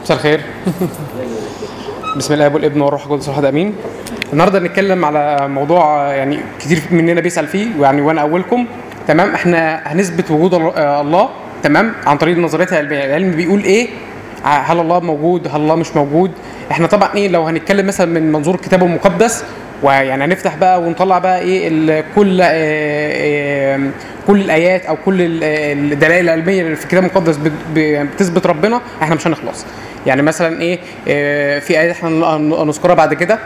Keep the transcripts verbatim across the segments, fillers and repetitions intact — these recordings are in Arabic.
مساء الخير. بسم الله والابن والروح القدس واحد امين. النهارده هنتكلم على موضوع يعني كتير مننا بيسال فيه، ويعني وانا اولكم. تمام، احنا هنثبت وجود الله تمام عن طريق النظريات العلميه. العلم بيقول ايه؟ هل الله موجود؟ هل الله مش موجود؟ احنا طبعا ايه لو هنتكلم مثلا من منظور الكتاب المقدس، ويعني هنفتح بقى ونطلع بقى ايه كل إيه كل الايات او كل الدلائل العلميه اللي في الكتاب المقدس بتثبت ربنا، احنا مش هنخلص. يعني مثلا ايه, إيه في ايات احنا نذكرها بعد كده.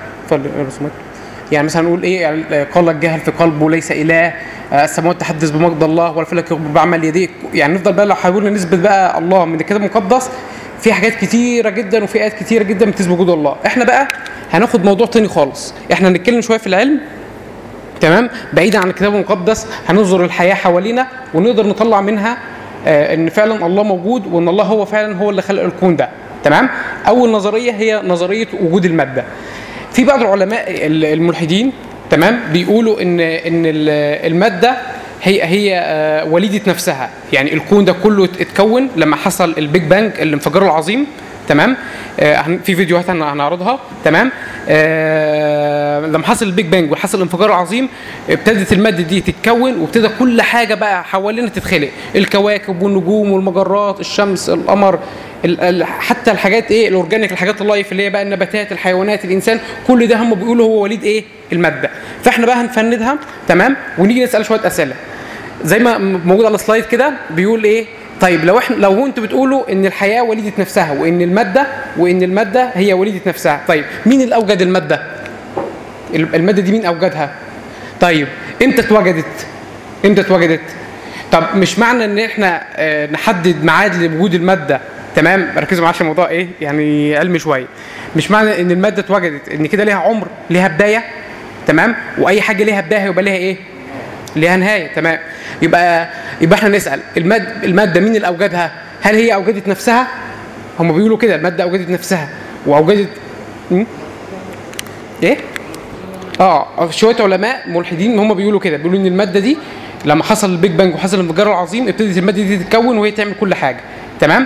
يعني مثلا نقول ايه يعني قال الجهل في قلبه ليس اله، السماوات تحدث بمجد الله والفلك يخبر بعمل يديه. يعني نفضل بقى لو حاولنا نثبت بقى الله من الكتاب المقدس في حاجات كتيره جدا وفي ايات كتيره جدا بتثبت وجود الله. احنا بقى هناخد موضوع تاني خالص، احنا هنتكلم شويه في العلم تمام بعيدا عن الكتاب المقدس. هننظر الحياه حوالينا ونقدر نطلع منها آه ان فعلا الله موجود، وان الله هو فعلا هو اللي خلق الكون ده. تمام. اول نظريه هي نظريه وجود الماده. في بعض العلماء الملحدين تمام بيقولوا ان ان الماده هي هي وليده نفسها. يعني الكون ده كله اتكون لما حصل البيج بانج، الانفجار العظيم. تمام. في فيديوهات هنعرضها. تمام. لما حصل البيج بانج وحصل الانفجار العظيم، ابتدت الماده دي تتكون، وابتدى كل حاجه بقى حوالينا تتخلق، الكواكب والنجوم والمجرات، الشمس، القمر، حتى الحاجات ايه الاورجانيك، الحاجات اللايف اللي هي بقى النباتات، الحيوانات، الانسان، كل ده هم بيقولوا هو وليد ايه الماده. فاحنا بقى هنفندها تمام ونيجي نسال شويه اسئله زي ما موجود على السلايد كده. بيقول ايه؟ طيب لو احنا لو انتوا بتقولوا ان الحياه وليده نفسها، وان الماده وان الماده هي وليده نفسها، طيب مين اللي اوجد الماده؟ الماده دي مين اوجدها؟ طيب امتى اتوجدت؟ امتى اتوجدت؟ طب مش معنى ان احنا اه نحدد ميعاد لوجود الماده. تمام، ركزوا معايا عشان الموضوع ايه يعني علمي شويه. مش معنى ان الماده اتوجدت ان كده ليها عمر، ليها بدايه. تمام. واي حاجه ليها بدايه يبقى ليها ايه؟ ليها نهايه. تمام. يبقى يبقى احنا نسال الماده الماده مين اللي اوجدها؟ هل هي اوجدت نفسها؟ هم بيقولوا كده الماده اوجدت نفسها واوجدت م? ايه اه شويه علماء ملحدين هم بيقولوا كده، بيقولوا ان الماده دي لما حصل البيج بانج وحصل الانفجار العظيم، ابتدت الماده دي تتكون وهي تعمل كل حاجه. تمام.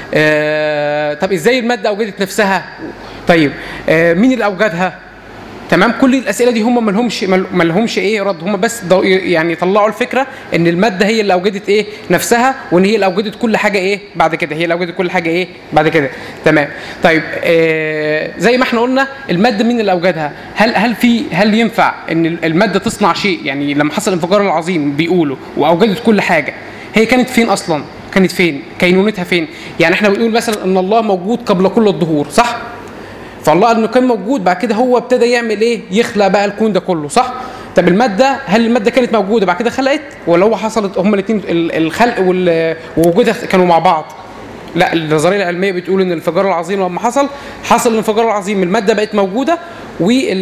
آه طب ازاي الماده اوجدت نفسها؟ طيب آه مين اللي اوجدها؟ تمام. كل الاسئله دي هم ما لهمش ما لهمش ايه رد، هم بس يعني طلعوا الفكره ان الماده هي اللي اوجدت ايه نفسها، وان هي اللي اوجدت كل حاجه ايه بعد كده، هي اللي اوجدت كل حاجه ايه بعد كده. تمام. طيب آه زي ما احنا قلنا الماده مين اللي اوجدها؟ هل هل في هل ينفع ان الماده تصنع شيء؟ يعني لما حصل الانفجار العظيم بيقولوا واوجدت كل حاجه، هي كانت فين اصلا؟ كانت فين؟ كينونتها فين؟ يعني احنا بنقول مثلا ان الله موجود قبل كل الظهور، صح؟ فالله انه كان موجود، بعد كده هو ابتدى يعمل ايه؟ يخلق بقى الكون ده كله، صح؟ طب الماده، هل الماده كانت موجوده بعد كده خلقت، ولا هو حصلت هما الاثنين الخلق ووجودها كانوا مع بعض؟ لا، النظريه العلميه بتقول ان الانفجار العظيم لما حصل حصل الانفجار العظيم، الماده بقت موجوده وال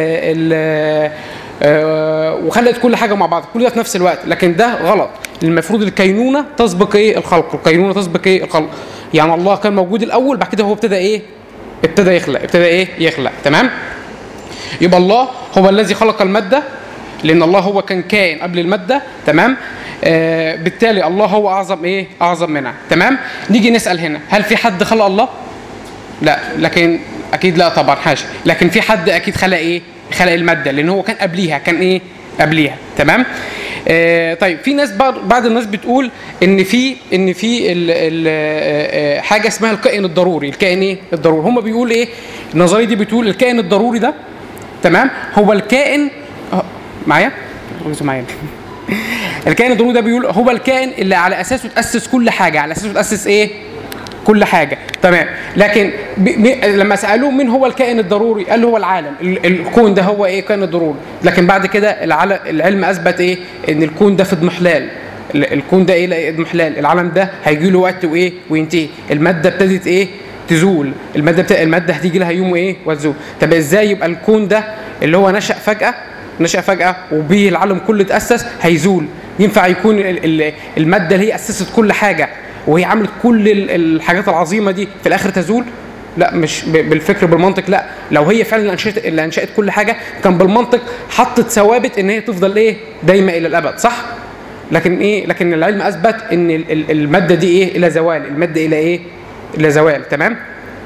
ال آه وخلقت كل حاجه مع بعض، كل ده في نفس الوقت. لكن ده غلط. المفروض الكينونه تسبق ايه الخلق، الكينونه تسبق ايه الخلق. يعني الله كان موجود الاول، بعد كده هو ابتدى ايه ابتدى يخلق ابتدى ايه يخلق. تمام. يبقى الله هو الذي خلق الماده، لان الله هو كان كائن قبل الماده. تمام. آه بالتالي الله هو اعظم ايه اعظم منها. تمام. نيجي نسال هنا، هل في حد خلق الله؟ لا، لكن اكيد لا طبعا حاشا. لكن في حد اكيد خلق ايه خلق الماده، لان هو كان قبليها كان ايه قبليها. تمام. آه طيب في ناس بعض الناس بتقول ان في ان في ال ال حاجه اسمها الكائن الضروري. الكائن ايه الضروري؟ هم بيقول ايه النظريه دي بتقول الكائن الضروري ده تمام هو الكائن معايا معايا الكائن الضروري ده بيقول هو الكائن اللي على اساسه تاسس كل حاجه، على اساسه تاسس ايه كل حاجه. تمام. لكن لما سالوه مين هو الكائن الضروري، قال له هو العالم، الكون ده هو ايه كائن الضروري. لكن بعد كده العلم اثبت ايه ان الكون ده في اضمحلال، الكون ده ايه اضمحلال، العالم ده هيجي له وقت وايه وينتهي. الماده ابتدت ايه تزول، الماده بتا... الماده هتيجي لها يوم ايه وتزول. طب ازاي يبقى الكون ده اللي هو نشأ فجأة نشأ فجأة وبيه العالم كله اتأسس هيزول؟ ينفع يكون الماده اللي هي اسست كل حاجه وهي عملت كل الحاجات العظيمه دي في الاخر تزول؟ لا، مش بالفكر بالمنطق. لا، لو هي فعلا انشأت اللي انشأت كل حاجه كان بالمنطق حطت ثوابت ان هي تفضل ايه دايما الى الابد، صح؟ لكن ايه لكن العلم اثبت ان الماده دي ايه الى زوال، الماده الى ايه الى زوال. تمام.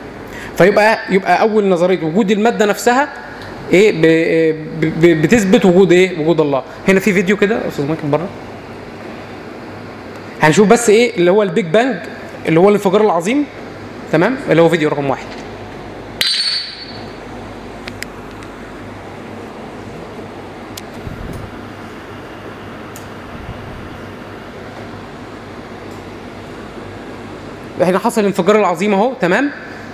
فيبقى يبقى اول نظريه وجود الماده نفسها ايه ب- ب- بتثبت وجود ايه وجود الله. هنا في فيديو كده استاذ ممكن بره هنشوف بس ايه اللي هو البيج بانج اللي هو الانفجار العظيم، تمام، اللي هو فيديو رقم واحد. هنا حصل الانفجار العظيم اهو، تمام.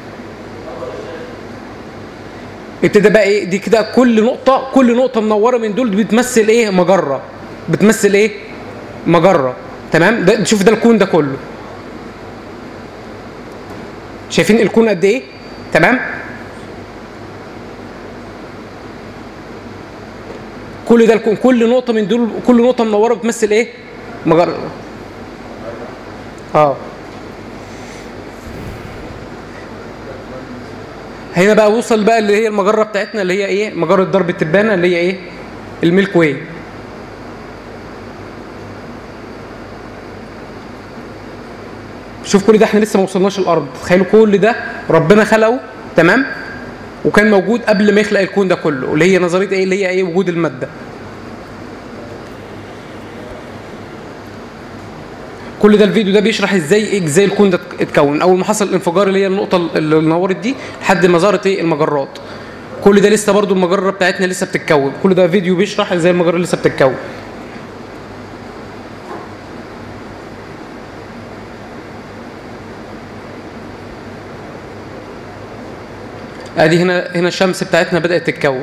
ابتدى بقى ايه دي كده كل نقطه كل نقطه منوره من دول بتمثل ايه مجره، بتمثل ايه مجره، تمام. ده نشوف ده الكون ده كله، شايفين الكون قد ايه، تمام. كل ده الكون، كل نقطه من دول كل نقطه منوره بتمثل ايه مجره. اه هنا بقى وصل بقى اللي هي المجره بتاعتنا اللي هي ايه مجره درب التبانه اللي هي ايه الميلك واي. شوف كل ده احنا لسه ما وصلناش الارض، تخيلوا كل ده ربنا خلقه، تمام، وكان موجود قبل ما يخلق الكون ده كله، اللي هي نظريه ايه اللي هي ايه وجود الماده. كل ده الفيديو ده بيشرح ازاي ازاي الكون ده اتكون، اول ما حصل الانفجار اللي هي النقطه اللي نورت دي لحد ما ظهرت ايه المجرات. كل ده لسه برضو المجره بتاعتنا لسه بتتكون، كل ده فيديو بيشرح ازاي المجره لسه بتتكون. ادي هنا هنا الشمس بتاعتنا بدات تتكون.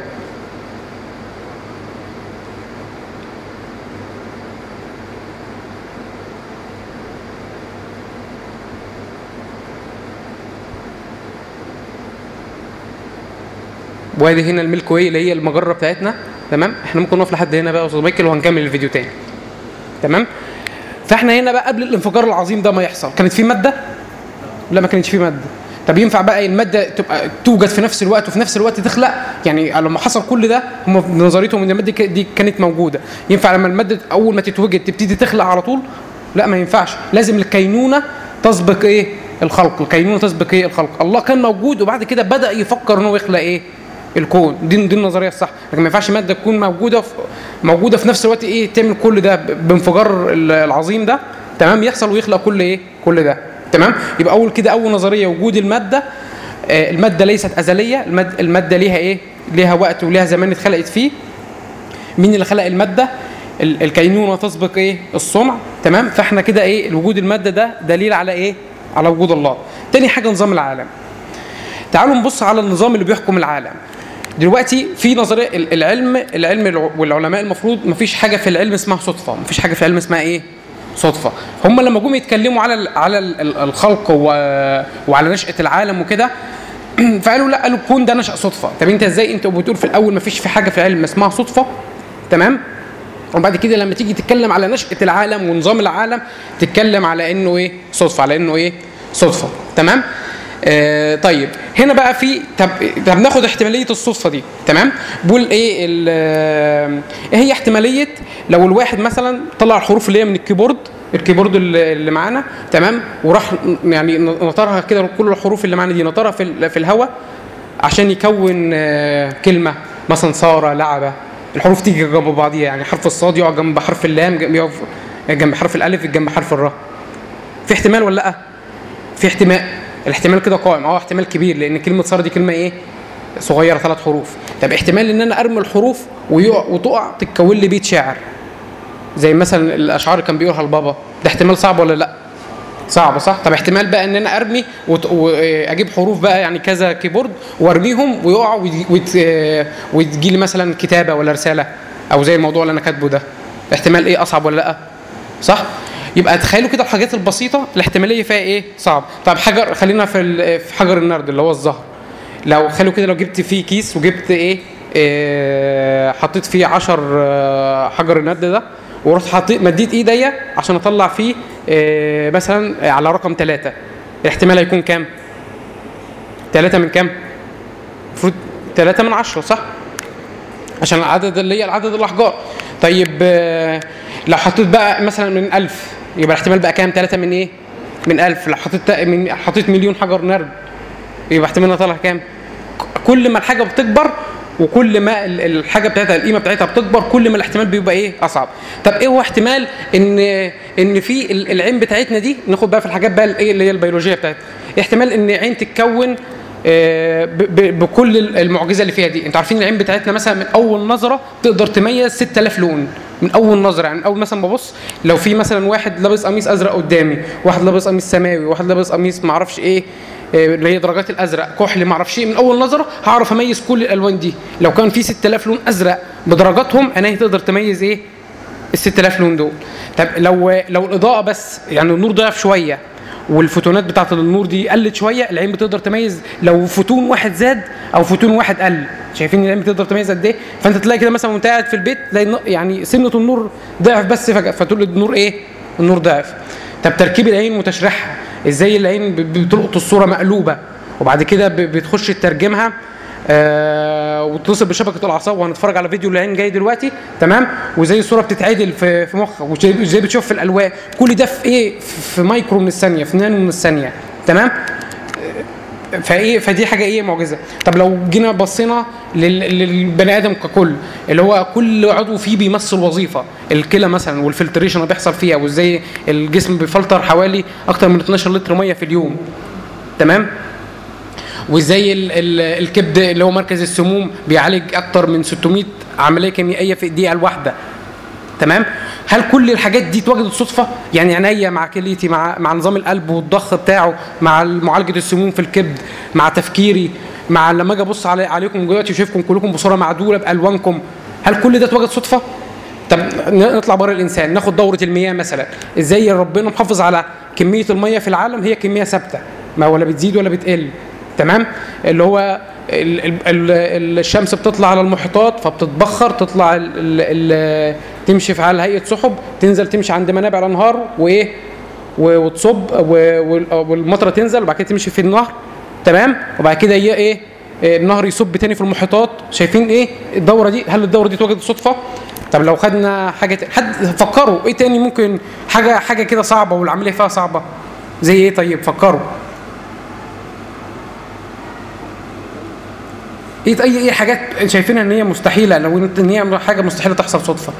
وادي هنا الميلك واي اللي هي المجره بتاعتنا، تمام. احنا ممكن نقف لحد هنا بقى يا استاذ مايكل وهنكمل الفيديو تاني، تمام. فاحنا هنا بقى قبل الانفجار العظيم ده ما يحصل كانت في ماده؟ لا ما كانتش في ماده. طب ينفع بقى الماده تبقى توجد في نفس الوقت وفي نفس الوقت تخلق؟ يعني لما حصل كل ده هم نظريتهم ان الماده دي كانت موجوده، ينفع لما الماده اول ما تتوجد تبتدي تخلق على طول؟ لا ما ينفعش، لازم الكينونه تسبق ايه الخلق، الكينونه تسبق ايه الخلق. الله كان موجود وبعد كده بدا يفكر انه يخلق ايه الكون. دي دي النظريه الصح، لكن ما ينفعش ماده تكون موجوده في موجوده في نفس الوقت ايه تعمل كل ده بانفجار العظيم ده، تمام، يحصل ويخلق كل ايه كل ده، تمام. يبقى اول كده اول نظريه وجود الماده. آه الماده ليست ازليه، الماده, المادة ليها ايه ليها وقت وليها زمان اتخلقت فيه. مين اللي خلق الماده؟ الكينونه تسبق ايه الصنع، تمام. فاحنا كده ايه وجود الماده ده دليل على ايه على وجود الله. تاني حاجه نظام العالم. تعالوا نبص على النظام اللي بيحكم العالم دلوقتي. في نظريه العلم العلم والعلماء المفروض ما فيش حاجه في العلم اسمها صدفه، ما فيش حاجه في العلم اسمها ايه صدفه. هم لما جم يتكلموا على على الخلق وعلى نشأة العالم وكده فقالوا لا، قالوا الكون ده نشأ صدفه. طب انت ازاي انت بتقول في الاول ما فيش في حاجه في العلم اسمها صدفه، تمام، وبعد كده لما تيجي تتكلم على نشأة العالم ونظام العالم تتكلم على انه ايه صدفه، على انه ايه صدفه، تمام. آه طيب هنا بقى في طب طب ناخد احتماليه الصدفه دي، تمام. بقول ايه ايه هي احتماليه لو الواحد مثلا طلع الحروف اللي هي من الكيبورد الكيبورد اللي معانا، تمام، وراح يعني نطرها كده كل الحروف اللي معانا دي نطرها في في الهواء عشان يكون آه كلمه مثلا ساره لعبه. الحروف تيجي جنب بعضيها، يعني حرف الصاد يقع جنب حرف اللام يقف جنب حرف الالف جنب حرف الراء. في احتمال ولا لا؟ في احتمال. الاحتمال كده قائم، اه احتمال كبير لان كلمه ساره دي كلمه ايه صغيره ثلاث حروف. طب احتمال ان انا ارمي الحروف ويقع وتقع تتكون لي بيت شعر زي مثلا الاشعار اللي كان بيقولها البابا، ده احتمال صعب ولا لا؟ صعب صح. طب احتمال بقى ان انا ارمي واجيب حروف بقى يعني كذا كيبورد وارميهم ويقعوا وتجي لي مثلا كتابه ولا رساله او زي الموضوع اللي انا كاتبه ده، احتمال ايه اصعب ولا لا؟ صح. يبقى تخيلوا كده الحاجات البسيطه الاحتماليه فيها ايه صعب. طب حجر، خلينا في في حجر النرد اللي هو الزهر، لو خلوا كده لو جبت فيه كيس وجبت ايه, إيه حطيت فيه عشر حجر النرد ده ورحت حطيت مديت ايديا عشان اطلع فيه إيه مثلا على رقم ثلاثة، الاحتمال هيكون كام؟ ثلاثة من كام؟ المفروض ثلاثة من عشرة صح؟ عشان العدد اللي هي العدد الاحجار. طيب لو حطيت بقى مثلا من ألف يبقى الاحتمال بقى كام؟ ثلاثة من ايه؟ من ألف. لو حطيت من حطيت مليون حجر نرد يبقى احتمالها طالع كام؟ كل ما الحاجه بتكبر وكل ما الحاجه بتاعتها القيمه بتاعتها بتكبر كل ما الاحتمال بيبقى ايه اصعب. طب ايه هو احتمال ان ان في العين بتاعتنا دي، ناخد بقى في الحاجات بقى الايه اللي هي البيولوجيه بتاعتها، احتمال ان عين تتكون بكل المعجزه اللي فيها دي. انتوا عارفين العين بتاعتنا مثلا من اول نظره تقدر تميز ستة آلاف لون من اول نظره. يعني اول مثلا ببص لو في مثلا واحد لابس قميص ازرق قدامي، واحد لابس قميص سماوي، واحد لابس قميص ما اعرفش ايه اللي هي درجات الازرق، كحل ما اعرفش ايه، من اول نظره هعرف اميز كل الالوان دي. لو كان في ستة آلاف لون ازرق بدرجاتهم انا تقدر تميز ايه ال ستة آلاف لون دول. طب لو لو الاضاءه بس يعني النور ضعف شويه والفوتونات بتاعت النور دي قلت شويه، العين بتقدر تميز لو فوتون واحد زاد او فوتون واحد قل. شايفين العين بتقدر تميز قد ايه؟ فانت تلاقي كده مثلا وانت قاعد في البيت تلاقي يعني سنه النور ضعف بس فجاه فتقول النور ايه؟ النور ضعف. طب تركيب العين وتشريحها، ازاي العين بتلقط الصوره مقلوبه وبعد كده بتخش تترجمها آه وتصل بشبكه الاعصاب، وهنتفرج على فيديو العين جاي دلوقتي تمام، وزي الصوره بتتعدل في في مخك وازاي بتشوف في الالوان، كل ده في ايه؟ في مايكرو من الثانيه، في نانو من الثانيه تمام. فايه فدي حاجه ايه معجزه. طب لو جينا بصينا للبني ادم ككل اللي هو كل عضو فيه بيمثل وظيفه، الكلى مثلا والفلتريشن اللي بيحصل فيها، وازاي الجسم بيفلتر حوالي اكتر من اتناشر لتر ميه في اليوم تمام، وازاي الكبد اللي هو مركز السموم بيعالج اكتر من ستمائة عمليه كيميائيه في الدقيقه الواحده تمام. هل كل الحاجات دي اتوجدت صدفه؟ يعني عينيا مع كليتي مع مع نظام القلب والضخ بتاعه مع معالجه السموم في الكبد مع تفكيري مع لما اجي ابص علي عليكم دلوقتي وشايفكم كلكم بصوره معدوله بالوانكم، هل كل ده اتوجد صدفه؟ طب نطلع بره الانسان، ناخد دوره المياه مثلا، ازاي ربنا محافظ على كميه الميه في العالم هي كميه ثابته ما ولا بتزيد ولا بتقل تمام. اللي هو ال ال ال الشمس بتطلع على المحيطات فبتتبخر تطلع ال ال تمشي في على هيئه سحب، تنزل تمشي عند منابع الانهار وايه وتصب والمطره تنزل وبعد كده تمشي في النهر تمام، وبعد كده هي ايه النهر يصب تاني في المحيطات. شايفين ايه الدوره دي؟ هل الدوره دي اتوجدت صدفه؟ طب لو خدنا حاجه حد فكروا ايه تاني ممكن حاجه حاجه كده صعبه والعمليه فيها صعبه زي ايه؟ طيب فكروا ايه اي اي حاجات شايفينها ان هي مستحيله، لو ان هي حاجه مستحيله تحصل صدفه.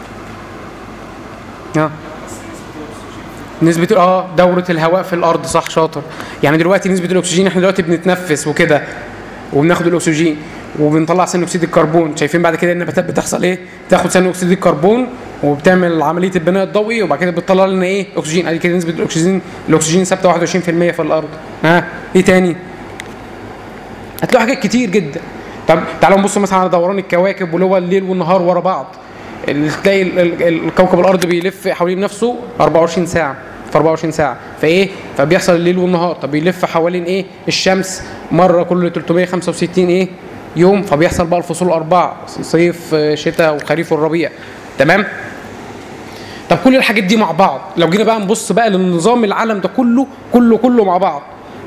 اه نسبه اه دوره الهواء في الارض صح شاطر. يعني دلوقتي نسبه الاكسجين احنا دلوقتي بنتنفس وكده وبناخد الاكسجين وبنطلع ثاني اكسيد الكربون، شايفين بعد كده النباتات بتحصل ايه؟ تاخد ثاني اكسيد الكربون وبتعمل عمليه البناء الضوئي وبعد كده بتطلع لنا ايه؟ اكسجين. ادي كده نسبه الاكسجين الاكسجين ثابته واحد وعشرين بالمية في الارض. ها ايه تاني؟ هتلاقوا حاجات كتير جدا. طب تعالوا نبص مثلا على دوران الكواكب واللي هو الليل والنهار ورا بعض، تلاقي الكوكب الارض بيلف حوالين نفسه اربعة وعشرين ساعه في اربعة وعشرين ساعه، فايه فبيحصل الليل والنهار. طب بيلف حوالين ايه الشمس مره كل ثلاثمائة وخمسة وستين ايه يوم، فبيحصل بقى الفصول الاربعه صيف شتاء وخريف والربيع تمام. طب كل الحاجات دي مع بعض لو جينا بقى نبص بقى للنظام العالم ده كله كله كله مع بعض،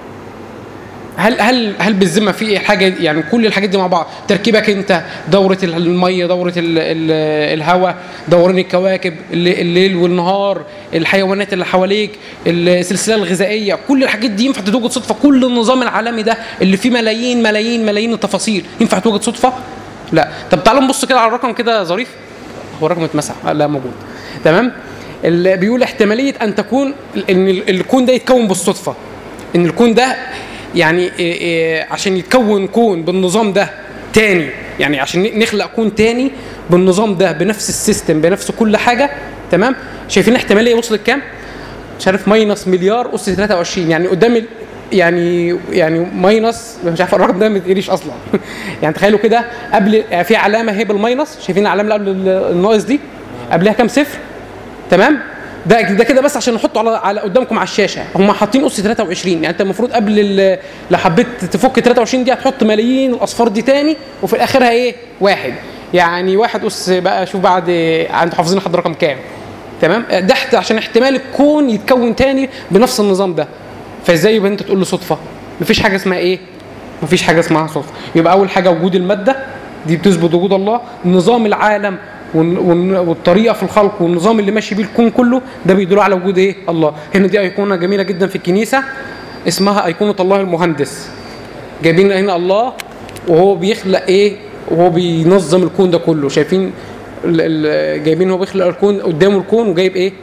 هل هل هل بالذمه في حاجه يعني كل الحاجات دي مع بعض تركيبك انت، دوره الميه، دوره الهواء، دوران الكواكب، الليل والنهار، الحيوانات اللي حواليك، السلسله الغذائيه، كل الحاجات دي ينفع توجد صدفه؟ كل النظام العالمي ده اللي فيه ملايين ملايين ملايين التفاصيل ينفع توجد صدفه؟ لا. طب تعالوا نبص كده على الرقم كده ظريف، هو الرقم اتمسح لا موجود تمام. اللي بيقول احتماليه ان تكون ان الكون ده يتكون بالصدفه، ان الكون ده يعني إيه إيه عشان يتكون كون بالنظام ده تاني، يعني عشان نخلق كون تاني بالنظام ده بنفس السيستم بنفس كل حاجه تمام. شايفين الاحتماليه وصلت كام؟ مش عارف ماينس مليار اس ثلاثة وعشرين، يعني قدام يعني يعني ماينس مش عارف الرقم ده ما يتقريش اصلا يعني تخيلوا كده قبل في علامه هي بالماينس، شايفين العلامه اللي قبل الناقص دي قبلها كام صفر تمام. ده ده كده بس عشان نحطه على على قدامكم على الشاشه، هم حاطين اس ثلاثة وعشرين، يعني انت المفروض قبل لو حبيت تفك ثلاثة وعشرين دي هتحط ملايين الاصفار دي تاني وفي اخرها ايه؟ واحد، يعني واحد اس بقى شوف بعد انتوا حافظين لحد رقم كام تمام. ده عشان احتمال الكون يتكون تاني بنفس النظام ده، فازاي يبقى انت تقول له صدفه؟ مفيش حاجه اسمها ايه؟ مفيش حاجه اسمها صدفه. يبقى اول حاجه وجود الماده دي بتثبت وجود الله، نظام العالم والطريقه في الخلق والنظام اللي ماشي بيه الكون كله ده بيدل على وجود ايه؟ الله. هنا دي ايقونه جميله جدا في الكنيسه اسمها ايقونه الله المهندس. جايبين هنا الله وهو بيخلق ايه، وهو بينظم الكون ده كله. شايفين جايبين هو بيخلق الكون، قدامه الكون وجايب ايه،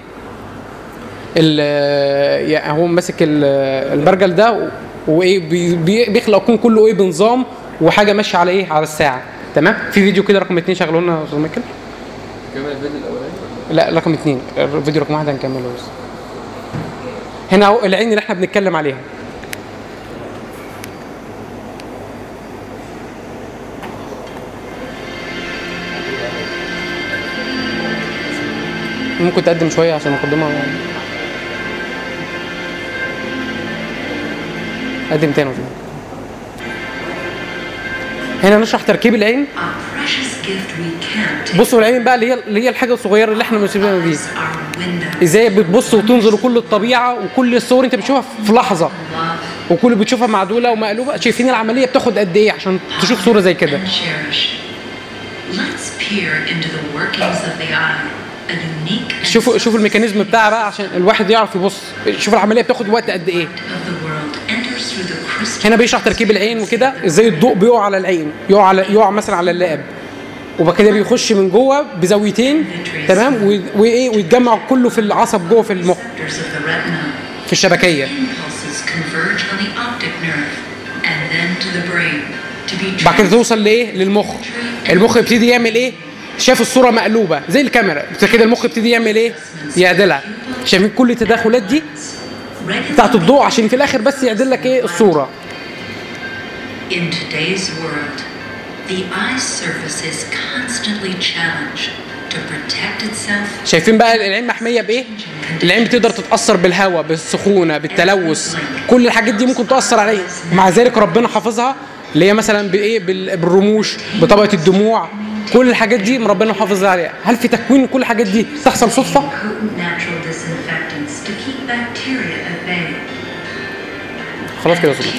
يعني هو ماسك البرجل ده وايه بيخلق الكون كله ايه بنظام وحاجه ماشيه على ايه، على الساعه. تمام. في فيديو كده رقم اتنين شغلوا لنا يا استاذ مايكل. كمان الفيديو الاولاني؟ لا رقم اتنين، الفيديو رقم واحد هنكمله بس. هنا اهو العين اللي احنا بنتكلم عليها. ممكن تقدم شويه عشان المقدمه يعني. قدم تاني. هنا نشرح تركيب العين. بصوا العين بقى اللي هي اللي هي الحاجه الصغيره اللي احنا بنشوفها دي، ازاي بتبص وتنظر كل الطبيعه وكل الصور انت بتشوفها في لحظه، وكل بتشوفها معدوله ومقلوبه. شايفين العمليه بتاخد قد ايه عشان تشوف صوره زي كده. شوفوا شوفوا الميكانيزم بتاعها بقى عشان الواحد يعرف يبص. شوف العمليه بتاخد وقت قد ايه. هنا بيشرح تركيب العين وكده، ازاي الضوء بيقع على العين، يقع على يقع مثلا على اللعب، وبعد كده بيخش من جوه بزاويتين. تمام. وايه ويتجمع كله في العصب جوه في المخ في الشبكيه. بعد كده توصل لايه، للمخ. المخ يبتدي يعمل ايه، شاف الصوره مقلوبه زي الكاميرا كده، المخ يبتدي يعمل ايه، يعدلها. شايفين كل التداخلات دي بتاعت الضوء عشان في الاخر بس يعدل لك ايه، الصوره. In today's world, the eye's surface is constantly challenged to protect itself. شايفين بقى العين محميه بايه؟ العين بتقدر تتاثر بالهواء، بالسخونه، بالتلوث، كل الحاجات دي ممكن تاثر عليها. مع ذلك ربنا حافظها، اللي هي مثلا بايه، بالرموش، بطبقه الدموع، كل الحاجات دي ربنا حافظها عليها. هل في تكوين كل الحاجات دي تحصل صدفه؟ خلاص كده صدفه.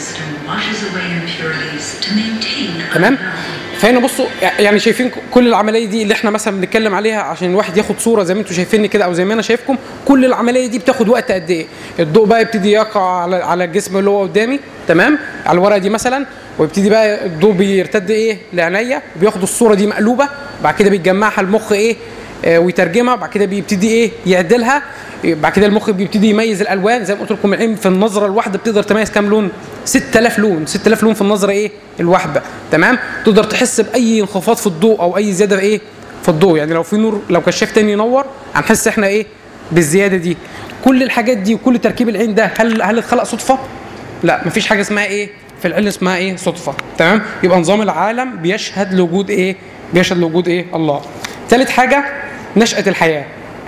تمام. فهنا بصوا يعني شايفين كل العمليه دي اللي احنا مثلا بنتكلم عليها عشان الواحد ياخد صوره زي ما انتم شايفيني كده او زي ما انا شايفكم. كل العمليه دي بتاخد وقت قد ايه؟ الضوء بقى يبتدي يقع على على الجسم اللي هو قدامي، تمام، على الورقه دي مثلا، ويبتدي بقى الضوء بيرتد ايه لعينيا، وبياخد الصوره دي مقلوبه، بعد كده بيتجمعها المخ ايه آه ويترجمها، بعد كده بيبتدي ايه يعدلها، بعد كده المخ بيبتدي يميز الالوان. زي ما قلت لكم العين في النظره الواحده بتقدر تميز كام لون؟ ستة آلاف لون. ستة آلاف لون في النظره ايه الواحده. تمام. تقدر تحس باي انخفاض في الضوء او اي زياده ايه في الضوء. يعني لو في نور، لو كشاف تاني ينور، هنحس احنا ايه بالزياده دي. كل الحاجات دي وكل تركيب العين ده هل هل اتخلق صدفه؟ لا، مفيش حاجه اسمها ايه في العلم اسمها ايه صدفه. تمام. يبقى نظام العالم بيشهد لوجود ايه، بيشهد لوجود ايه الله. ثالث حاجه نشأة الحياه.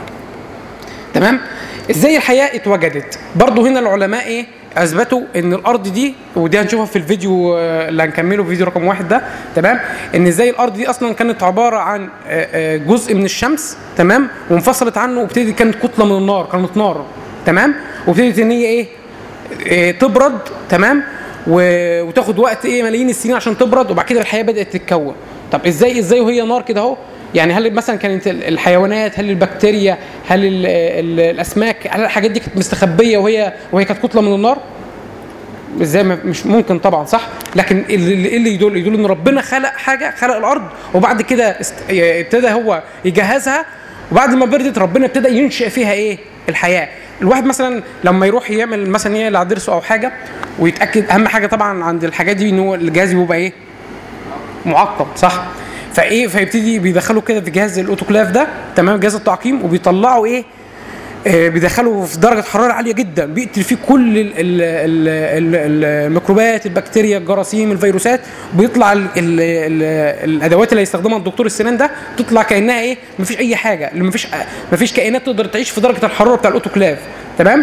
تمام. ازاي الحياه اتوجدت؟ برضو هنا العلماء ايه اثبتوا ان الارض دي، ودي هنشوفها في الفيديو اللي هنكمله في فيديو رقم واحد ده، تمام، ان ازاي الارض دي اصلا كانت عباره عن جزء من الشمس، تمام، وانفصلت عنه، وابتدت كانت كتله من النار، كانت نار، تمام، وابتدت ان هي ايه, إيه تبرد، تمام، وتاخد وقت ايه ملايين السنين عشان تبرد، وبعد كده الحياه بدات تتكون. طب ازاي ازاي وهي نار كده اهو؟ يعني هل مثلا كانت الحيوانات، هل البكتيريا، هل ال ال الاسماك، هل الحاجات دي كانت مستخبيه وهي وهي كانت كتله من النار؟ ازاي؟ مش ممكن طبعا، صح؟ لكن اللي اللي يدل يدل ان ربنا خلق حاجه، خلق الارض، وبعد كده ابتدى هو يجهزها، وبعد ما بردت ربنا ابتدى ينشئ فيها ايه الحياه. الواحد مثلا لما يروح يعمل مثلا ايه على ضرسه او حاجه ويتاكد، اهم حاجه طبعا عند الحاجات دي ان هو الجهاز يبقى ايه معقم، صح؟ فايه فيبتدي بيدخلوا كده في جهاز الاوتوكلاف ده، تمام، جهاز التعقيم، وبيطلعوا ايه آه بيدخلوا في درجه حراره عاليه جدا، بيقتل فيه كل ال ال ال الميكروبات، البكتيريا، الجراثيم، الفيروسات، وبيطلع ال ال ال الادوات اللي هيستخدمها الدكتور السنان ده تطلع كانها ايه مفيش اي حاجه، مفيش مفيش كائنات تقدر تعيش في درجه الحراره بتاع الاوتوكلاف، تمام.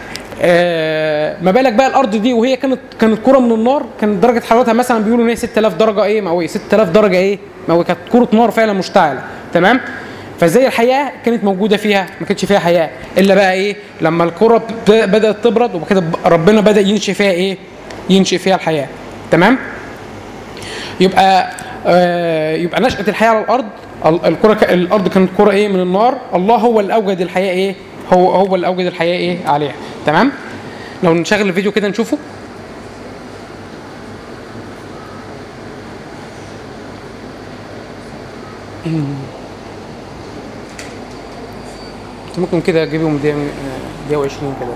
آه ما بالك بقى الارض دي وهي كانت كانت كره من النار، كانت درجه حرارتها مثلا بيقولوا ان هي ستة آلاف درجه ايه مئويه، ستة آلاف درجه ايه مئويه، كانت كره نار فعلا مشتعله، تمام. فازاي الحياه كانت موجوده فيها؟ ما كانتش فيها حياه الا بقى ايه لما الكره بدات تبرد، وكده ربنا بدا ينشئ فيها ايه ينشئ فيها الحياه، تمام. يبقى آه يبقى نشأة الحياه على الارض، الكره الارض كانت كره ايه من النار، الله هو اللي اوجد الحياه ايه هو هو اللي اوجد الحياه ايه عليها، تمام. لو نشغل الفيديو كده نشوفه. ممكن كده اجيبهم دقيقه دقيقه وعشرين كده.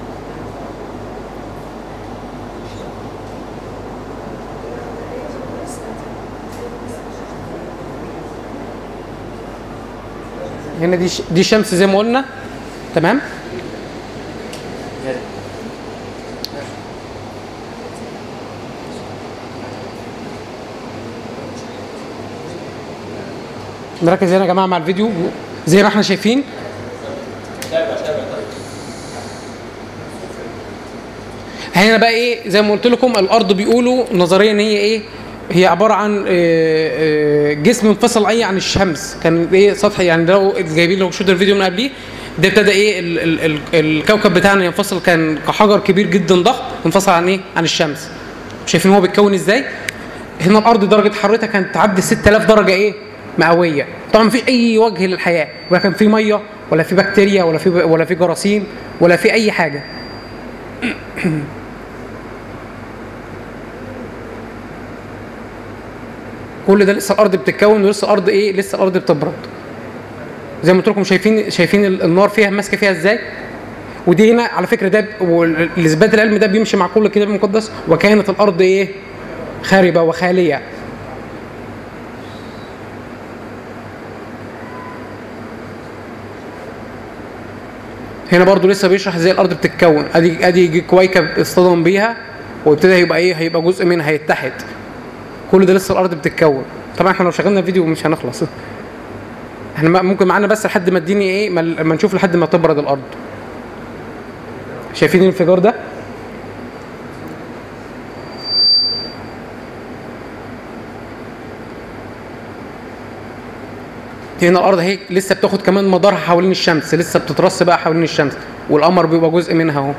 هنا دي دي شمس زي ما قلنا، تمام. نركز هنا يا جماعه مع الفيديو زي ما احنا شايفين. هنا بقى ايه زي ما قلت لكم، الارض بيقولوا نظريا ان هي ايه، هي عباره عن جسم منفصل اي عن الشمس. كان ايه سطح، يعني لو جايبين لو شوت الفيديو من قبليه ده ابتدى ايه ال ال ال الكوكب بتاعنا ينفصل، كان كحجر كبير جدا ضخم انفصل عن ايه عن الشمس. شايفين هو بيتكون ازاي. هنا الارض درجه حرارتها كانت تعدي ستة آلاف درجه ايه مئويه. طبعا مفيش اي وجه للحياه، ولا كان في ميه ولا في بكتيريا ولا في ولا في جراثيم ولا في اي حاجه. كل ده لسه الارض بتتكون، ولسه الارض ايه لسه الارض بتبرد. زي ما قلت لكم شايفين شايفين النار فيها ماسكه فيها ازاي. ودي هنا على فكره ده والاثبات العلمي ده بيمشي مع كل الكتاب المقدس. وكانت الارض ايه خاربه وخاليه. هنا برضو لسه بيشرح ازاي الارض بتتكون. ادي ادي كويكب اصطدم بيها وابتدى يبقى ايه هيبقى جزء منها هيتحد. كل ده لسه الارض بتتكون. طبعا احنا لو شغلنا فيديو مش هنخلص. احنا ممكن معانا بس لحد ما الدنيا ايه ما نشوف لحد ما تبرد الارض. شايفين الانفجار ده؟ هنا الارض اهي لسه بتاخد كمان مدارها حوالين الشمس، لسه بتترص بقى حوالين الشمس، والقمر بيبقى جزء منها اهو.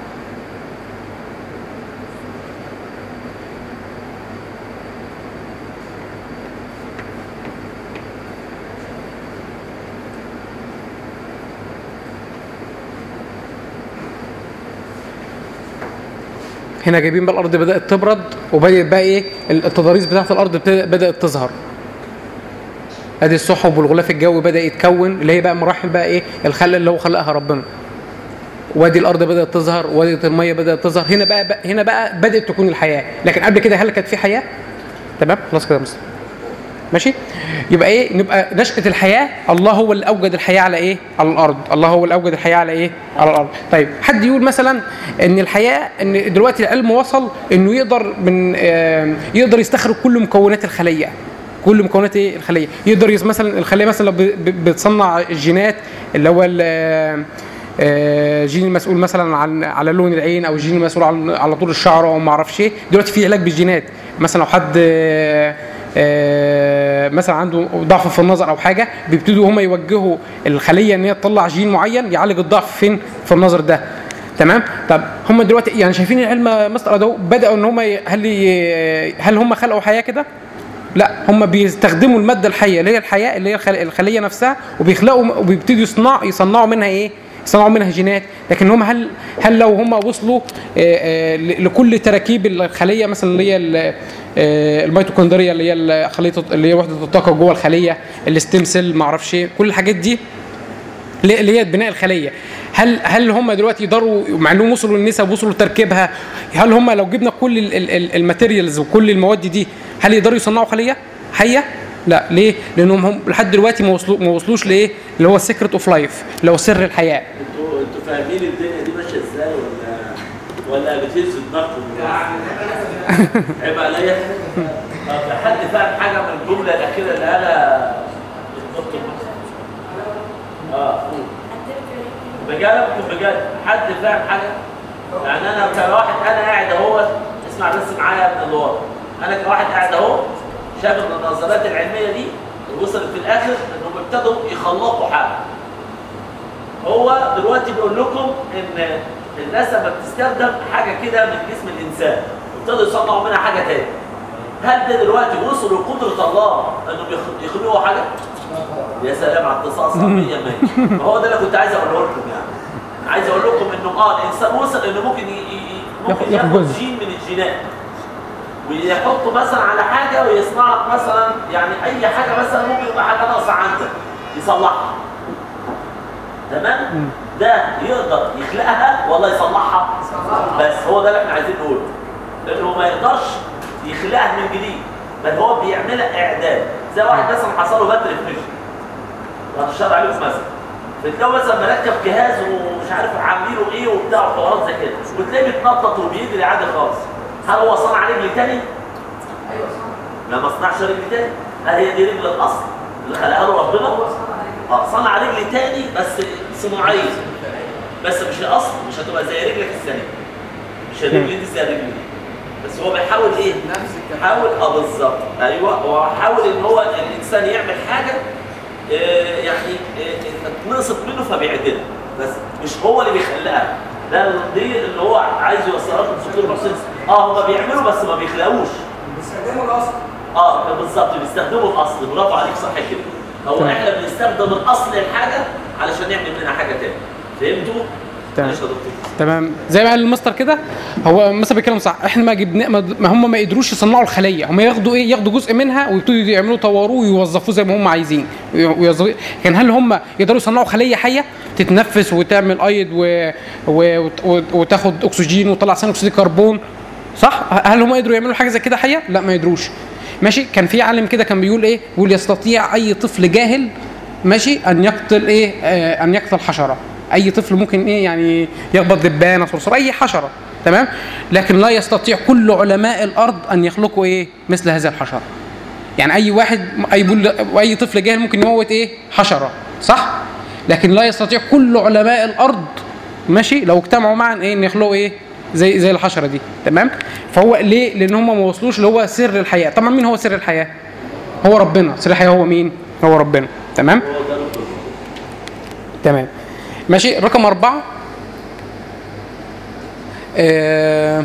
هنا جايبين بقى الارض بدات تبرد، وبدات بقى ايه التضاريس بتاعت الارض بدات تظهر. ادي السحب والغلاف الجوي بدا يتكون، اللي هي بقى مراحل بقى ايه الخلق اللي هو خلقها ربنا. وادي الارض بدات تظهر، وادي الميه بدات تظهر. هنا بقى, بقى هنا بقى بدات تكون الحياه. لكن قبل كده هل كانت في حياه؟ تمام خلاص كده مستر ماشي. يبقى ايه نبقى نشأة الحياه الله هو اللي اوجد الحياه على ايه على الارض. الله هو اللي اوجد الحياه على ايه على الارض. طيب حد يقول مثلا ان الحياه ان دلوقتي العلم وصل انه يقدر من آه يقدر يستخرج كل مكونات الخليه. كل مكونات ايه الخليه. يقدر مثلا الخليه مثلا لو بتصنع الجينات اللي هو الجين المسؤول مثلا عن على لون العين، او الجين المسؤول عن على طول الشعر، او ما اعرفش ايه. دلوقتي في علاج بالجينات. مثلا لو حد مثلا عنده ضعف في النظر او حاجه، بيبتدوا هم يوجهوا الخليه ان هي تطلع جين معين يعالج الضعف فين في النظر ده. تمام. طب هم دلوقتي يعني شايفين العلم مصر ده بداوا ان هم هل هل هم خلقوا حياه كده؟ لا، هم بيستخدموا الماده الحيه اللي هي الحياه اللي هي الخليه نفسها، وبيخلقوا وبيبتدوا يصنعوا يصنعوا منها ايه يصنعوا منها جينات. لكن هم هل هل لو هم وصلوا لكل تراكيب الخليه مثلا اللي هي الميتوكوندريا اللي هي خليه اللي هي وحده الطاقه جوه الخليه، الستيم سيل ما اعرفش ايه، كل الحاجات دي اللي هي بناء الخليه، هل هل هم دلوقتي يقدروا مع انهم وصلوا للنسب وصلوا لتركيبها، هل هم لو جبنا كل الماتيريالز وكل المواد دي هل يقدروا يصنعوا خليه حيه؟ لا. ليه؟ لانهم هم لحد دلوقتي ما وصلوا ما وصلوش لايه اللي هو السيكريت اوف لايف، اللي هو سر الحياه. انتوا انتوا فاهمين الدنيا دي ماشيه ازاي ولا ولا بتهزوا دماغكم؟ عيب عليا. طب حد فاهم حاجه من الجمله الاخيره اللي قالها الدكتور؟ اه بجد بجد حد فاهم حاجه؟ يعني انا كواحد انا قاعد اهو، اسمع بس معايا يا ابن الله، انا كواحد قاعد اهو شايف ان النظريات العلميه دي وصلت في الاخر انهم ابتدوا يخلقوا حاجه. هو دلوقتي بيقول لكم ان الناس لما بتستخدم حاجه كده من جسم الانسان وابتدوا يصنعوا منها حاجه تاني، هل ده دلوقتي وصلوا لقدره الله انهم يخلقوا حاجه؟ يا سلام على التصاص مية بالمية. هو ده اللي كنت عايز اقوله لكم. يعني عايز اقول لكم انه اه الانسان وصل انه ممكن ي... ممكن ياخد جين من الجينات ويحطوا مثلا على حاجه ويصنع لك مثلا يعني اي حاجه مثلا ممكن يبقى حاجه ناقصه عندك يصلحها. تمام؟ ده يقدر يخلقها ولا يصلحها؟ بس هو ده اللي احنا عايزين نقوله. لانه ما يقدرش يخلقها من جديد، بل هو بيعملها اعداد. زي واحد مثلا حصل له بتر في مشي. وهتشتغل عليه مثلا. فتلاقوا مثلا مركب جهاز ومش عارف عاملينه ايه وبتاع وحوارات زي كده، وتلاقيه بيتنطط وبيجري عادي خالص. هل هو صنع رجل تاني؟ ايوه صنع. لا ما صنعش رجل تاني. هل هي دي رجل الاصل اللي خلقها له ربنا؟ اه صنع رجل تاني بس صناعيه. بس مش الاصل، مش هتبقى زي رجلك الثانيه. مش الرجل دي زي الرجل دي. بس هو بيحاول ايه؟ نفس الكلام. حاول اه بالظبط، ايوه هو حاول ان هو الانسان يعمل حاجه آه يعني آه نقصت منه فبيعدلها، بس مش هو اللي بيخلقها. ده دي اللي هو عايز يوصلها لكم سطور بروسيس. اه هم بيعملوا بس ما بيخلقوش. بيستخدموا الاصل. اه بالظبط بيستخدموا الاصل، برافو عليك صح كده. هو تمام. احنا بنستخدم الاصل الحاجه علشان نعمل منها حاجه ثانيه. فهمتوا؟ تمام تمام زي ما قال الماستر كده. هو مثلا بيتكلم صح. احنا ما جبنا ما هم ما قدروش يصنعوا الخليه، هم ياخدوا ايه؟ ياخدوا جزء منها ويبتدوا يعملوا يطوروه ويوظفوه زي ما هم عايزين ويوظفوه. كان هل هم يقدروا يصنعوا خليه حيه تتنفس وتعمل ايض و... و... وتاخد اكسجين وتطلع ثاني اكسيد الكربون؟ صح؟ هل هم قدروا يعملوا حاجه زي كده حيه؟ لا ما يقدروش. ماشي. كان في عالم كده كان بيقول ايه؟ بيقول يستطيع اي طفل جاهل ماشي ان يقتل ايه؟ آه ان يقتل حشره. اي طفل ممكن ايه يعني يخبط دبانه صرصور اي حشره. تمام. لكن لا يستطيع كل علماء الارض ان يخلقوا ايه مثل هذه الحشره. يعني اي واحد اي بول اي طفل جاهل ممكن يموت ايه حشره صح، لكن لا يستطيع كل علماء الارض ماشي لو اجتمعوا معا ايه ان يخلقوا ايه زي زي الحشره دي. تمام. فهو ليه؟ لان هم ما وصلوش اللي هو سر الحياه. طبعا مين هو سر الحياه؟ هو ربنا. سر الحياه هو مين؟ هو ربنا. تمام تمام ماشي. رقم أربعة آه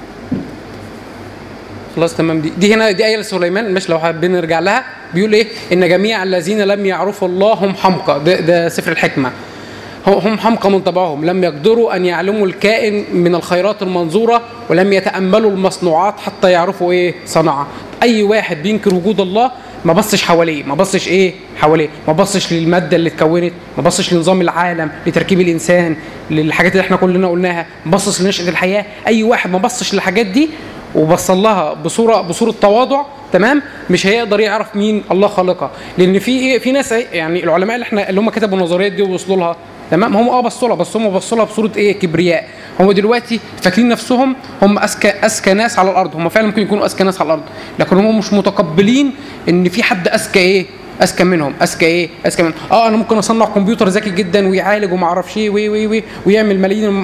خلاص تمام. دي دي هنا دي آية لسليمان مش لو حابين نرجع لها. بيقول إيه؟ إن جميع الذين لم يعرفوا الله هم حمقى. ده, ده سفر الحكمة. هم حمقى من طبعهم، لم يقدروا أن يعلموا الكائن من الخيرات المنظورة ولم يتأملوا المصنوعات حتى يعرفوا إيه صنعة. أي واحد بينكر وجود الله ما بصش حواليه، ما بصش ايه حواليه، ما بصش للماده اللي اتكونت، ما بصش لنظام العالم، لتركيب الانسان، للحاجات اللي احنا كلنا قلناها، ما بصش لنشأة الحياه. اي واحد ما بصش للحاجات دي وبصل لها بصوره بصوره تواضع تمام مش هيقدر يعرف مين الله خالقها. لان في ايه في ناس يعني العلماء اللي احنا اللي هم كتبوا النظريات دي ووصلوا لها تمام هم اه بصوا لها بس هم بصوا لها بصوره ايه كبرياء. هم دلوقتي فاكرين نفسهم هم اذكى اذكى ناس على الارض. هم فعلا ممكن يكونوا اذكى ناس على الارض لكن هم مش متقبلين ان في حد اذكى ايه اذكى منهم. اذكى ايه اذكى منهم. اه انا ممكن اصنع كمبيوتر ذكي جدا ويعالج وما اعرفش ايه وي وي وي ويعمل ملايين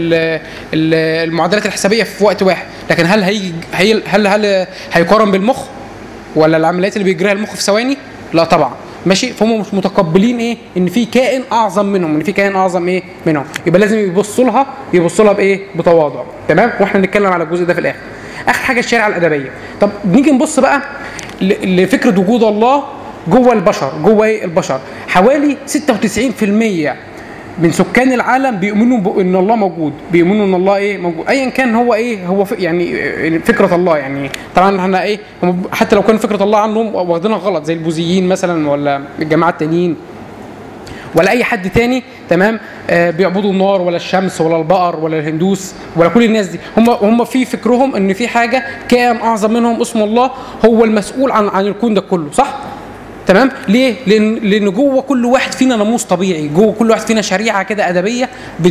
المعادلات الحسابيه في وقت واحد، لكن هل هي هل هل, هل هيقارن بالمخ ولا العمليات اللي بيجريها المخ في ثواني؟ لا طبعا. ماشي. فهم مش متقبلين ايه ان في كائن اعظم منهم، ان في كائن اعظم ايه منهم. يبقى لازم يبصوا لها يبصوا لها بايه بتواضع. تمام. واحنا نتكلم على الجزء ده في الاخر. اخر حاجه الشريعه الادبيه. طب نيجي نبص بقى لفكره وجود الله جوه البشر. جوه ايه البشر؟ حوالي ستة وتسعين بالمية من سكان العالم بيؤمنوا ان الله موجود، بيؤمنوا ان الله ايه موجود ايا كان هو ايه هو يعني فكره الله. يعني طبعا احنا ايه حتى لو كان فكره الله عنهم واخدينها غلط زي البوذيين مثلا ولا الجماعه التانيين ولا اي حد تاني تمام آه بيعبدوا النار ولا الشمس ولا البقر ولا الهندوس ولا كل الناس دي. هم هم في فكرهم ان في حاجه كائن اعظم منهم اسمه الله هو المسؤول عن عن الكون ده كله. صح تمام. ليه؟ لان لان جوه كل واحد فينا ناموس طبيعي، جوه كل واحد فينا شريعه كده ادبيه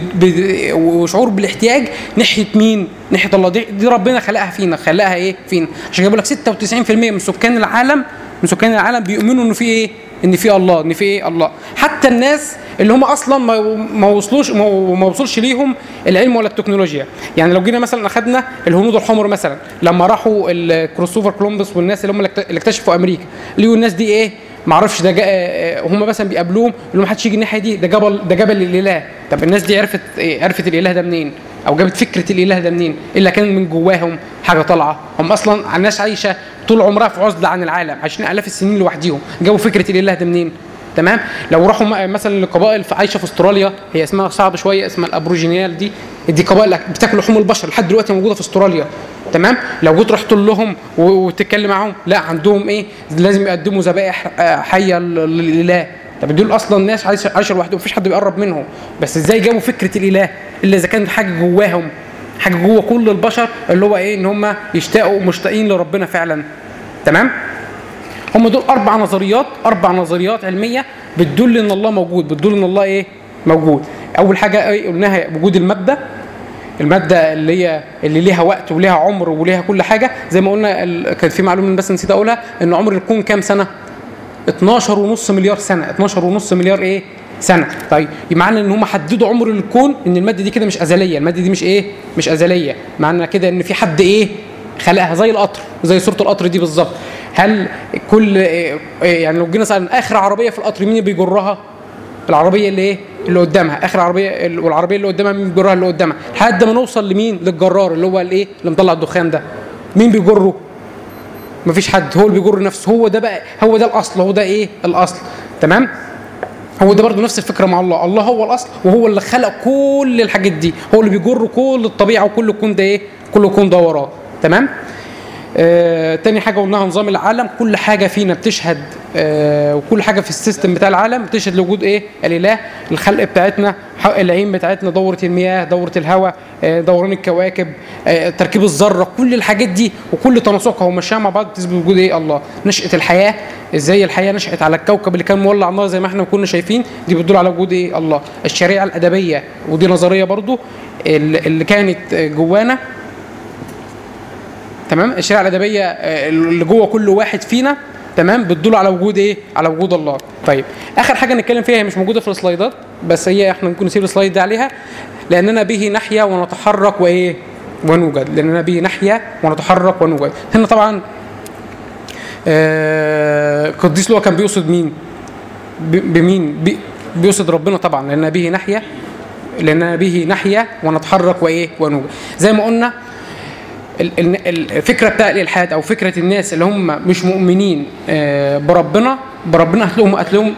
وشعور بالاحتياج ناحيه مين؟ ناحيه الله. دي, دي ربنا خلقها فينا، خلقها ايه فينا. عشان كده بقول لك ستة وتسعين بالمية من سكان العالم من سكان العالم بيؤمنوا انه في ايه؟ ان في الله، ان في ايه الله. حتى الناس اللي هم اصلا ما ما وصلوش ما وصلش ليهم العلم ولا التكنولوجيا. يعني لو جينا مثلا اخذنا الهنود الحمر مثلا لما راحوا الكريستوفر كولومبوس والناس اللي هم اللي اكتشفوا امريكا، لقوا الناس دي ايه ما اعرفش ده هم مثلا بيقابلوهم يقول لهم محدش يجي الناحيه دي، ده جبل ده جبل الاله. طب الناس دي عرفت إيه؟ عرفت الاله ده منين؟ او جابت فكره الاله ده منين؟ الا كان من جواهم حاجه طالعه. هم اصلا الناس عايشه طول عمرها في عزله عن العالم، عايشين الاف السنين لوحديهم، جابوا فكره الاله ده منين؟ تمام. لو راحوا مثلا لقبائل عايشه في استراليا هي اسمها صعب شويه، اسمها الابروجينيال، دي دي قبائل بتاكل لحوم البشر لحد دلوقتي موجوده في استراليا. تمام. لو جيت رحت لهم وتتكلم معاهم، لا عندهم ايه؟ لازم يقدموا ذبائح حيه للاله. طب دول اصلا ناس عايشه لوحدهم، مفيش حد بيقرب منهم، بس ازاي جابوا فكره الاله الا اذا كانت حاجه جواهم، حاجه جوه كل البشر، اللي هو ايه؟ ان هم يشتاقوا مشتاقين لربنا فعلا. تمام. هم دول اربع نظريات اربع نظريات علميه بتدل ان الله موجود، بتدل ان الله ايه؟ موجود. اول حاجه ايه قلناها؟ وجود الماده، الماده اللي هي اللي ليها وقت وليها عمر وليها كل حاجه. زي ما قلنا ال... كان في معلومه بس نسيت اقولها، ان عمر الكون كام سنه؟ اتناشر ونص مليار سنه. اتناشر ونص مليار ايه؟ سنه. طيب معنى ان هم حددوا عمر الكون ان الماده دي كده مش ازليه، الماده دي مش ايه؟ مش ازليه. معنى كده ان في حد ايه؟ خلقها، زي القطر، زي صوره القطر دي بالظبط. هل كل إيه يعني لو جينا سالنا اخر عربيه في القطر مين اللي بيجرها؟ العربيه اللي ايه؟ اللي قدامها، اخر عربيه، والعربيه اللي قدامها مين بيجرها؟ اللي قدامها، لحد ما نوصل لمين؟ للجرار اللي هو الايه؟ اللي مطلع الدخان ده. مين بيجره؟ مفيش حد، هو اللي بيجر نفسه. هو ده بقى، هو ده الاصل، هو ده ايه؟ الاصل. تمام. هو ده برضه نفس الفكره مع الله، الله هو الاصل وهو اللي خلق كل الحاجات دي، هو اللي بيجر كل الطبيعه وكل الكون ده ايه؟ كل الكون ده وراه. تمام. آه، تاني حاجه قلناها نظام العالم، كل حاجه فينا بتشهد، آه، وكل حاجه في السيستم بتاع العالم بتشهد لوجود ايه؟ الاله. الخلق بتاعتنا، العين بتاعتنا، دوره المياه، دوره الهواء، آه، دوران الكواكب، آه، تركيب الذره، كل الحاجات دي وكل تناسقها ومشاها مع بعض تثبت وجود ايه؟ الله. نشاه الحياه، ازاي الحياه نشات على الكوكب اللي كان مولع نار زي ما احنا كنا شايفين، دي بتدل على وجود ايه؟ الله. الشريعه الادبيه، ودي نظريه برضو اللي كانت جوانا. تمام. الشريعه الادبيه اللي جوه كل واحد فينا، تمام، بتدل على وجود ايه؟ على وجود الله. طيب اخر حاجه نتكلم فيها، هي مش موجوده في السلايدات بس هي احنا ممكن نسيب السلايد ده عليها، لاننا به نحيا ونتحرك وايه؟ ونوجد. لاننا به نحيا ونتحرك ونوجد. هنا طبعا آه قديس لوقا كان بيقصد مين؟ بمين؟ بي بيقصد ربنا طبعا، لاننا به نحيا، لاننا به نحيا ونتحرك وايه؟ ونوجد. زي ما قلنا الفكره بتاع الالحاد او فكره الناس اللي هم مش مؤمنين بربنا بربنا هتلاقيهم هتلاقيهم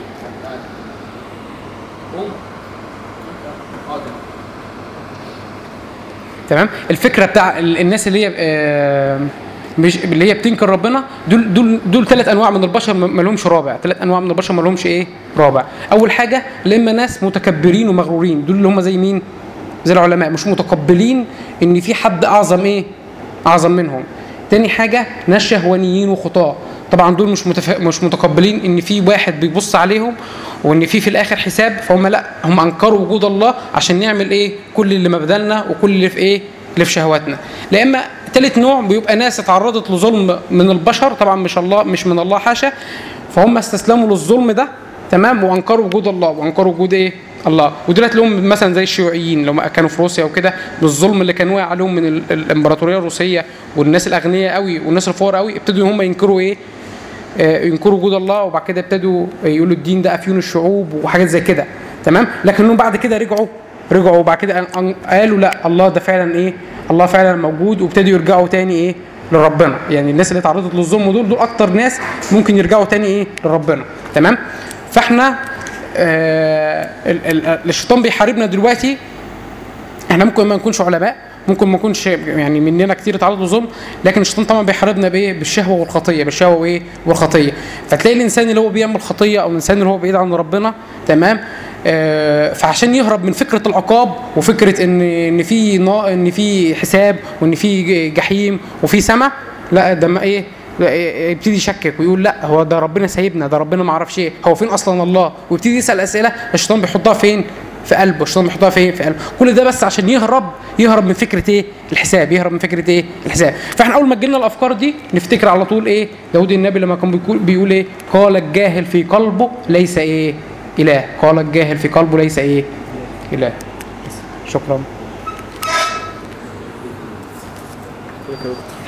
تمام. الفكره بتاع الناس اللي هي مش اللي هي بتنكر ربنا، دول دول دول ثلاث انواع من البشر ما لهمش رابع. ثلاث انواع من البشر ما لهمش ايه؟ رابع. اول حاجه لما ناس متكبرين ومغرورين، دول اللي هم زي مين؟ زي العلماء، مش متقبلين ان في حد اعظم ايه؟ اعظم منهم. تاني حاجه ناس شهوانيين وخطاة، طبعا دول مش متف... مش متقبلين ان في واحد بيبص عليهم وان في في الاخر حساب، فهم لا، هم انكروا وجود الله عشان نعمل ايه؟ كل اللي مبذلنا وكل اللي في ايه؟ اللي في شهواتنا. لا اما ثالث نوع بيبقى ناس اتعرضت لظلم من البشر، طبعا مش الله، مش من الله حاشا، فهم استسلموا للظلم ده، تمام، وانكروا وجود الله وانكروا وجود ايه؟ الله. ودولت لهم مثلا زي الشيوعيين لما كانوا في روسيا وكده، بالظلم اللي كان واقع عليهم من الامبراطوريه الروسيه، والناس الاغنياء قوي والناس الفقراء قوي ابتدوا هم ينكروا ايه؟ آه ينكروا وجود الله، وبعد كده ابتدوا يقولوا الدين ده افيون الشعوب وحاجات زي كده، تمام. لكنهم بعد كده رجعوا رجعوا وبعد كده قالوا لا، الله ده فعلا ايه؟ الله فعلا موجود، وابتدوا يرجعوا تاني ايه؟ لربنا. يعني الناس اللي اتعرضت للظلم دول دول اكتر ناس ممكن يرجعوا تاني ايه؟ لربنا، تمام. فاحنا آه الشيطان بيحاربنا دلوقتي، احنا ممكن ما نكونش علماء، ممكن ما نكونش يعني مننا كتير اتعرضوا للظلم، لكن الشيطان طبعا بيحاربنا بايه؟ بالشهوه والخطيه، بالشهوه وايه؟ والخطيه. فتلاقي الانسان اللي هو بيعمل خطيه او الانسان اللي هو بعيد عن ربنا، تمام، آه فعشان يهرب من فكره العقاب وفكره ان ان في ان في حساب وان في جحيم وفي سماء، لا ده ما ايه؟ يبتدي يشكك ويقول لا، هو ده ربنا سايبنا، ده ربنا ما اعرفش ايه، هو فين اصلا الله؟ ويبتدي يسال اسئله الشيطان بيحطها فين؟ في قلبه. الشيطان بيحطها فين؟ في قلبه. كل ده بس عشان يهرب يهرب من فكره ايه؟ الحساب، يهرب من فكره ايه؟ الحساب. فاحنا اول ما تجيلنا الافكار دي نفتكر على طول ايه؟ داود النبي لما كان بيقول بيقول ايه؟ قال الجاهل في قلبه ليس ايه؟ اله. قال الجاهل في قلبه ليس ايه؟ اله. شكرا.